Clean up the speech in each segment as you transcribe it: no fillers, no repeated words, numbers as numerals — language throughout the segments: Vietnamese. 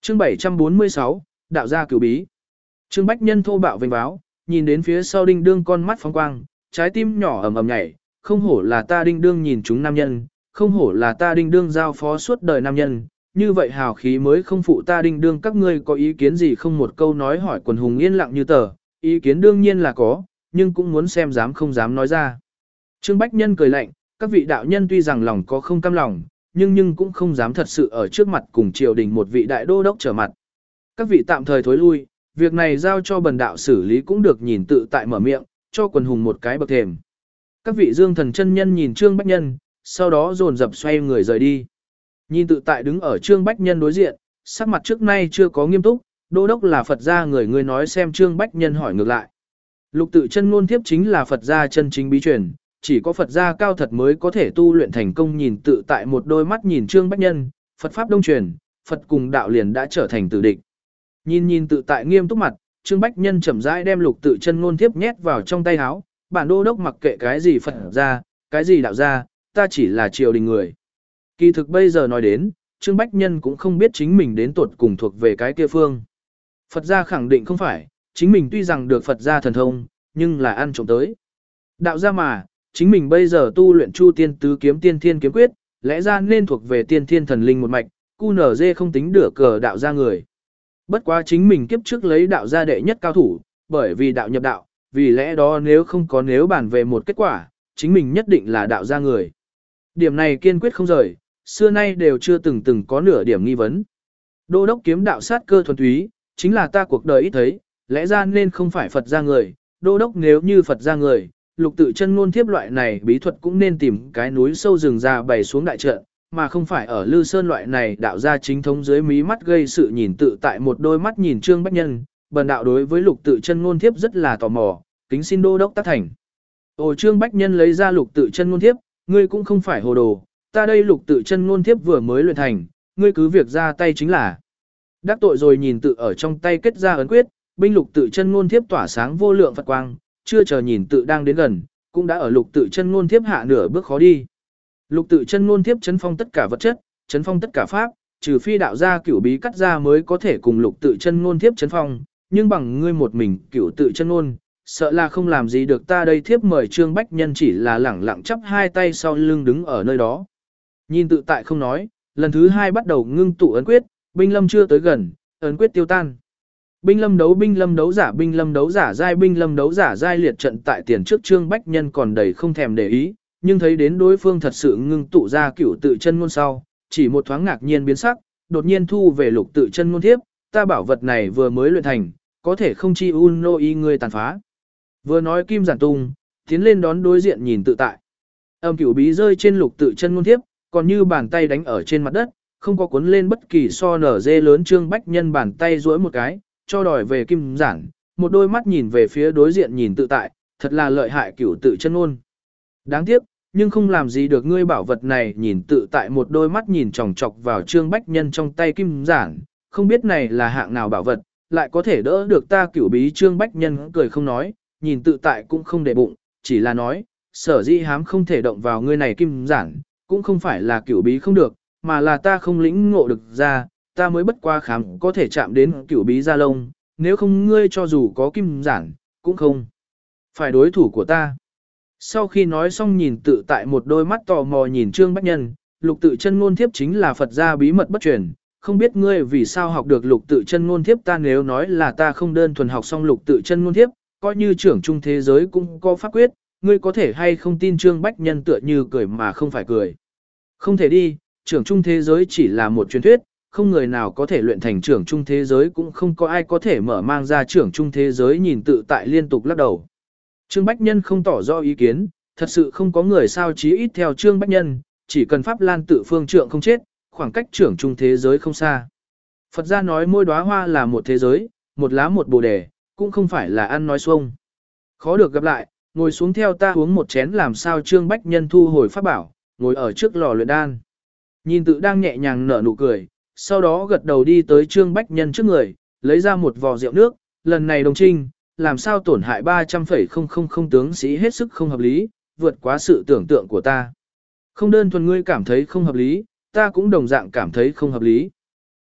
Chương 746, đạo gia cửu bí. Trương Bách Nhân thô bạo vênh váo, nhìn đến phía sau Đinh Đương con mắt phóng quang, trái tim nhỏ ầm ầm nhảy, không hổ là ta Đinh Đương nhìn chúng nam nhân, không hổ là ta Đinh Đương giao phó suốt đời nam nhân, như vậy hào khí mới không phụ ta Đinh Đương. Các ngươi có ý kiến gì không? Một câu nói hỏi quần hùng yên lặng như tờ, ý kiến đương nhiên là có, nhưng cũng muốn xem dám không dám nói ra. Trương Bách Nhân cười lạnh, các vị đạo nhân tuy rằng lòng có không cam lòng, nhưng cũng không dám thật sự ở trước mặt cùng triều đình một vị đại đô đốc trở mặt. Các vị tạm thời thối lui, việc này giao cho bần đạo xử lý cũng được. Nhìn tự tại mở miệng, cho quần hùng một cái bậc thềm. Các vị dương thần chân nhân nhìn Trương Bách Nhân, sau đó dồn dập xoay người rời đi. Nhìn tự tại đứng ở Trương Bách Nhân đối diện, sắc mặt trước nay chưa có nghiêm túc, đô đốc là Phật gia người, ngươi nói xem. Trương Bách Nhân hỏi ngược lại. Lục tự chân ngôn thiếp chính là Phật gia chân chính bí truyền, chỉ có Phật gia cao thật mới có thể tu luyện thành công. Nhìn tự tại một đôi mắt nhìn Trương Bách Nhân, Phật pháp đông truyền, Phật cùng đạo liền đã trở thành tử địch. Nhìn tự tại nghiêm túc mặt, Trương Bách Nhân chậm rãi đem lục tự chân ngôn thiếp nhét vào trong tay áo. Bản đô đốc mặc kệ cái gì Phật gia, cái gì đạo gia, ta chỉ là triều đình người. Kỳ thực bây giờ nói đến, Trương Bách Nhân cũng không biết chính mình đến tuột cùng thuộc về cái kia phương. Phật gia khẳng định không phải, chính mình tuy rằng được Phật gia thần thông, nhưng là ăn trộm tới. Đạo gia mà, chính mình bây giờ tu luyện Chu Tiên Tứ Kiếm Tiên Thiên Kiếm Quyết, lẽ ra nên thuộc về Tiên Thiên Thần Linh một mạch, QNZ không tính được cờ đạo gia người. Bất quá chính mình kiếp trước lấy đạo gia đệ nhất cao thủ, bởi vì đạo nhập đạo, vì lẽ đó nếu không có nếu bàn về một kết quả, chính mình nhất định là đạo gia người. Điểm này kiên quyết không rời, xưa nay đều chưa từng có nửa điểm nghi vấn. Đô đốc kiếm đạo sát cơ thuần túy, chính là ta cuộc đời ít thấy, lẽ ra nên không phải Phật gia người. Đô đốc nếu như Phật gia người, lục tự chân ngôn thiếp loại này bí thuật cũng nên tìm cái núi sâu rừng già bày xuống đại trận, mà không phải ở Lư Sơn loại này đạo gia chính thống dưới mí mắt gây sự. Nhìn tự tại một đôi mắt nhìn Trương Bách Nhân, bần đạo đối với lục tự chân ngôn thiếp rất là tò mò, kính xin đô đốc tác thành. Ồ, Trương Bách Nhân lấy ra lục tự chân ngôn thiếp, ngươi cũng không phải hồ đồ, ta đây lục tự chân ngôn thiếp vừa mới luyện thành, ngươi cứ việc ra tay chính là. Đắc tội rồi. Nhìn tự ở trong tay kết ra ấn quyết, binh lục tự chân ngôn thiếp tỏa sáng vô lượng Phật quang, chưa chờ nhìn tự đang đến gần, cũng đã ở lục tự chân ngôn thiếp hạ nửa bước khó đi. Lục tự chân ngôn thiếp chấn phong tất cả vật chất, chấn phong tất cả pháp, trừ phi đạo gia cửu bí cắt ra mới có thể cùng lục tự chân ngôn thiếp chấn phong, nhưng bằng ngươi một mình cửu tự chân ngôn, sợ là không làm gì được ta đây. Thiếp mời. Trương Bách Nhân chỉ là lẳng lặng chắp hai tay sau lưng đứng ở nơi đó. Nhìn tự tại không nói, lần thứ hai bắt đầu ngưng tụ ấn quyết, binh lâm chưa tới gần, ấn quyết tiêu tan. Binh lâm đấu giả, binh lâm đấu giả giai, binh lâm đấu giả giai liệt trận tại tiền trước. Trương Bách Nhân còn đầy không thèm để ý, nhưng thấy đến đối phương thật sự ngưng tụ ra cửu tự chân ngôn sau, chỉ một thoáng ngạc nhiên biến sắc, đột nhiên thu về lục tự chân ngôn thiếp, ta bảo vật này vừa mới luyện thành, có thể không chi uno y ngươi tàn phá. Vừa nói kim giản tung, tiến lên đón đối diện nhìn tự tại. Âm cửu bí rơi trên lục tự chân ngôn thiếp, còn như bàn tay đánh ở trên mặt đất, không có cuốn lên bất kỳ so nở dê lớn. Trương Bách Nhân bàn tay duỗi một cái, cho đòi về kim giản, một đôi mắt nhìn về phía đối diện nhìn tự tại, thật là lợi hại cửu tự chân ngôn. Đáng tiếc, nhưng không làm gì được ngươi bảo vật này. Nhìn tự tại một đôi mắt nhìn chòng chọc vào Trương Bách Nhân trong tay kim giản, không biết này là hạng nào bảo vật, lại có thể đỡ được ta cửu bí. Trương Bách Nhân cười không nói, nhìn tự tại cũng không để bụng, chỉ là nói, sở dĩ hám không thể động vào ngươi này kim giản, cũng không phải là cửu bí không được, mà là ta không lĩnh ngộ được ra, ta mới bất qua khám có thể chạm đến cửu bí gia lông, nếu không ngươi cho dù có kim giản, cũng không phải đối thủ của ta. Sau khi nói xong nhìn tự tại một đôi mắt tò mò nhìn Trương Bách Nhân, lục tự chân ngôn thiếp chính là Phật gia bí mật bất truyền, không biết ngươi vì sao học được lục tự chân ngôn thiếp. Ta nếu nói là ta không đơn thuần học xong lục tự chân ngôn thiếp, coi như trưởng trung thế giới cũng có pháp quyết, ngươi có thể hay không tin? Trương Bách Nhân tựa như cười mà không phải cười. Không thể đi, trưởng trung thế giới chỉ là một truyền thuyết, không người nào có thể luyện thành trưởng trung thế giới, cũng không có ai có thể mở mang ra trưởng trung thế giới. Nhìn tự tại liên tục lắc đầu. Trương Bách Nhân không tỏ rõ ý kiến, thật sự không có người sao chí ít theo Trương Bách Nhân, chỉ cần Pháp Lan tự phương trượng không chết, khoảng cách trưởng trung thế giới không xa. Phật gia nói mỗi đóa hoa là một thế giới, một lá một bồ đề, cũng không phải là ăn nói xuông. Khó được gặp lại, ngồi xuống theo ta uống một chén. Làm sao? Trương Bách Nhân thu hồi pháp bảo, ngồi ở trước lò luyện đan. Nhìn tự đang nhẹ nhàng nở nụ cười, sau đó gật đầu đi tới Trương Bách Nhân trước người, lấy ra một vò rượu nước, lần này đồng trinh, làm sao tổn hại 300,000 tướng sĩ hết sức không hợp lý, vượt quá sự tưởng tượng của ta. Không đơn thuần ngươi cảm thấy không hợp lý, ta cũng đồng dạng cảm thấy không hợp lý.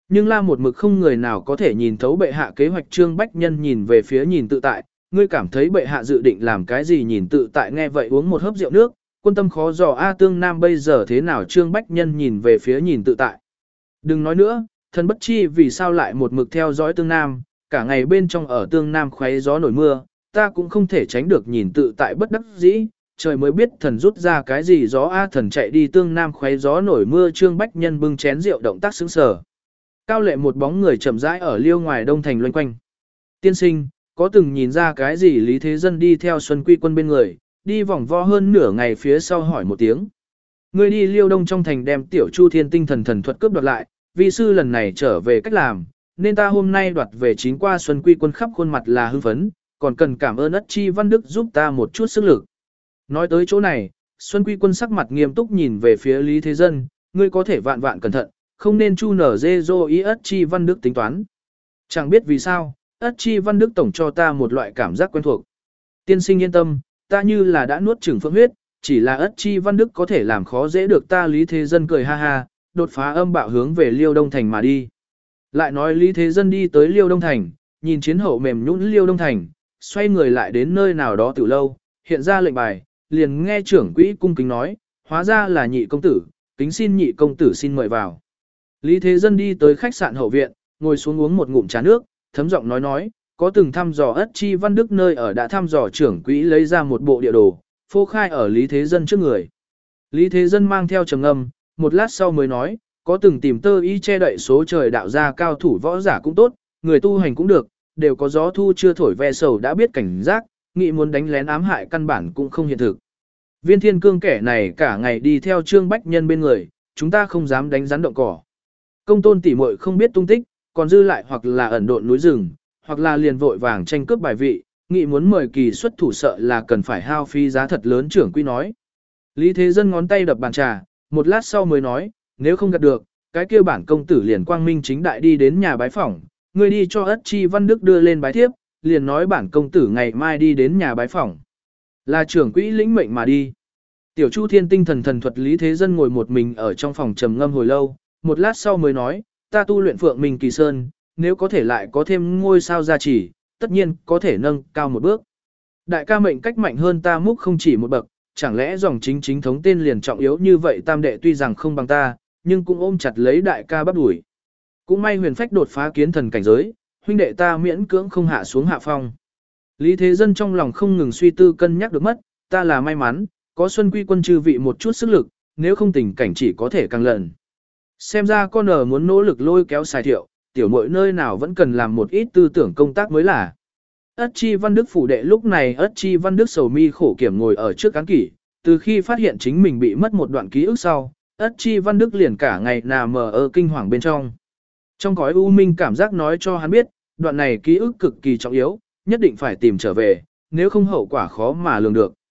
Nhưng la một mực không người nào có thể nhìn thấu bệ hạ kế hoạch. Trương Bách Nhân nhìn về phía nhìn tự tại, ngươi cảm thấy bệ hạ dự định làm cái gì? Nhìn tự tại nghe vậy uống một hớp rượu nước, quân tâm khó dò a tương nam bây giờ thế nào? Trương Bách Nhân nhìn về phía nhìn tự tại. Đừng nói nữa, thần bất chi vì sao lại một mực theo dõi tương nam, cả ngày bên trong ở tương nam khoáy gió nổi mưa, ta cũng không thể tránh được. Nhìn tự tại bất đắc dĩ, trời mới biết thần rút ra cái gì gió a thần chạy đi tương nam khoáy gió nổi mưa. Trương Bách Nhân bưng chén rượu động tác sững sờ. Cao lệ một bóng người chậm rãi ở liêu ngoài đông thành loanh quanh. Tiên sinh, có từng nhìn ra cái gì? Lý Thế Dân đi theo Xuân Quy Quân bên người, đi vòng vo hơn nửa ngày phía sau hỏi một tiếng. Ngươi đi liêu đông trong thành đem tiểu Chu Thiên tinh thần thuật cướp đoạt lại, vi sư lần này trở về cách làm, nên ta hôm nay đoạt về chín qua. Xuân Quy Quân khắp khuôn mặt là hưng phấn, còn cần cảm ơn Ất Chi Văn Đức giúp ta một chút sức lực. Nói tới chỗ này, Xuân Quy Quân sắc mặt nghiêm túc nhìn về phía Lý Thế Dân, ngươi có thể vạn vạn cẩn thận, không nên chu nở dê dô ý Ất Chi Văn Đức tính toán. Chẳng biết vì sao, Ất Chi Văn Đức tổng cho ta một loại cảm giác quen thuộc. Tiên sinh yên tâm, ta như là đã nuốt chửng phượng huyết, chỉ là Ất Chi Văn Đức có thể làm khó dễ được ta. Lý Thế Dân cười ha ha, đột phá âm bạo hướng về Liêu Đông Thành mà đi. Lại nói Lý Thế Dân đi tới Liêu Đông Thành, nhìn chiến hậu mềm nhũn Liêu Đông Thành, xoay người lại đến nơi nào đó từ lâu, hiện ra lệnh bài, liền nghe trưởng quỹ cung kính nói, hóa ra là nhị công tử, kính xin nhị công tử xin mời vào. Lý Thế Dân đi tới khách sạn hậu viện, ngồi xuống uống một ngụm trà nước, thấm giọng nói, có từng thăm dò Ất Chi Văn Đức nơi ở. Đã thăm dò. Trưởng quỹ lấy ra một bộ địa đồ, phô khai ở Lý Thế Dân trước người. Lý Thế Dân mang theo trầm ngâm, một lát sau mới nói, có từng tìm tơ y che đậy số trời đạo gia cao thủ võ giả cũng tốt, người tu hành cũng được, đều có gió thu chưa thổi ve sầu đã biết cảnh giác, nghĩ muốn đánh lén ám hại căn bản cũng không hiện thực. Viên Thiên Cương kẻ này cả ngày đi theo Trương Bách Nhân bên người, chúng ta không dám đánh rắn động cỏ. Công tôn tỉ muội không biết tung tích, còn dư lại hoặc là ẩn độn núi rừng, hoặc là liền vội vàng tranh cướp bài vị, nghĩ muốn mời kỳ xuất thủ sợ là cần phải hao phí giá thật lớn. Trưởng quỹ nói. Lý Thế Dân ngón tay đập bàn trà, một lát sau mới nói, nếu không gạt được, cái kia bản công tử liền quang minh chính đại đi đến nhà bái phỏng, người đi cho Ất Chi Văn Đức đưa lên bái thiếp, liền nói bản công tử ngày mai đi đến nhà bái phỏng. Là trưởng quỹ lĩnh mệnh mà đi. Tiểu Chu Thiên tinh thần thuật. Lý Thế Dân ngồi một mình ở trong phòng trầm ngâm hồi lâu, một lát sau mới nói, ta tu luyện Phượng Minh Kỳ Sơn, nếu có thể lại có thêm ngôi sao gia trì, tất nhiên có thể nâng cao một bước. Đại ca mệnh cách mạnh hơn ta múc không chỉ một bậc, chẳng lẽ dòng chính thống tên liền trọng yếu như vậy? Tam đệ tuy rằng không bằng ta, nhưng cũng ôm chặt lấy đại ca bắp đuổi. Cũng may huyền phách đột phá kiến thần cảnh giới, huynh đệ ta miễn cưỡng không hạ xuống hạ phong. Lý Thế Dân trong lòng không ngừng suy tư cân nhắc được mất, ta là may mắn, có Xuân Quy Quân chư vị một chút sức lực, nếu không tình cảnh chỉ có thể càng lần. Xem ra con ở muốn nỗ lực lôi kéo Sài Thiệu, tiểu muội nơi nào vẫn cần làm một ít tư tưởng công tác mới là. Ất Chi Văn Đức phủ đệ lúc này Ất Chi Văn Đức sầu mi khổ kiểm ngồi ở trước án kỷ, từ khi phát hiện chính mình bị mất một đoạn ký ức sau, Ất Chi Văn Đức liền cả ngày nằm mờ ở kinh hoàng bên trong. Trong cõi u minh cảm giác nói cho hắn biết, đoạn này ký ức cực kỳ trọng yếu, nhất định phải tìm trở về, nếu không hậu quả khó mà lường được.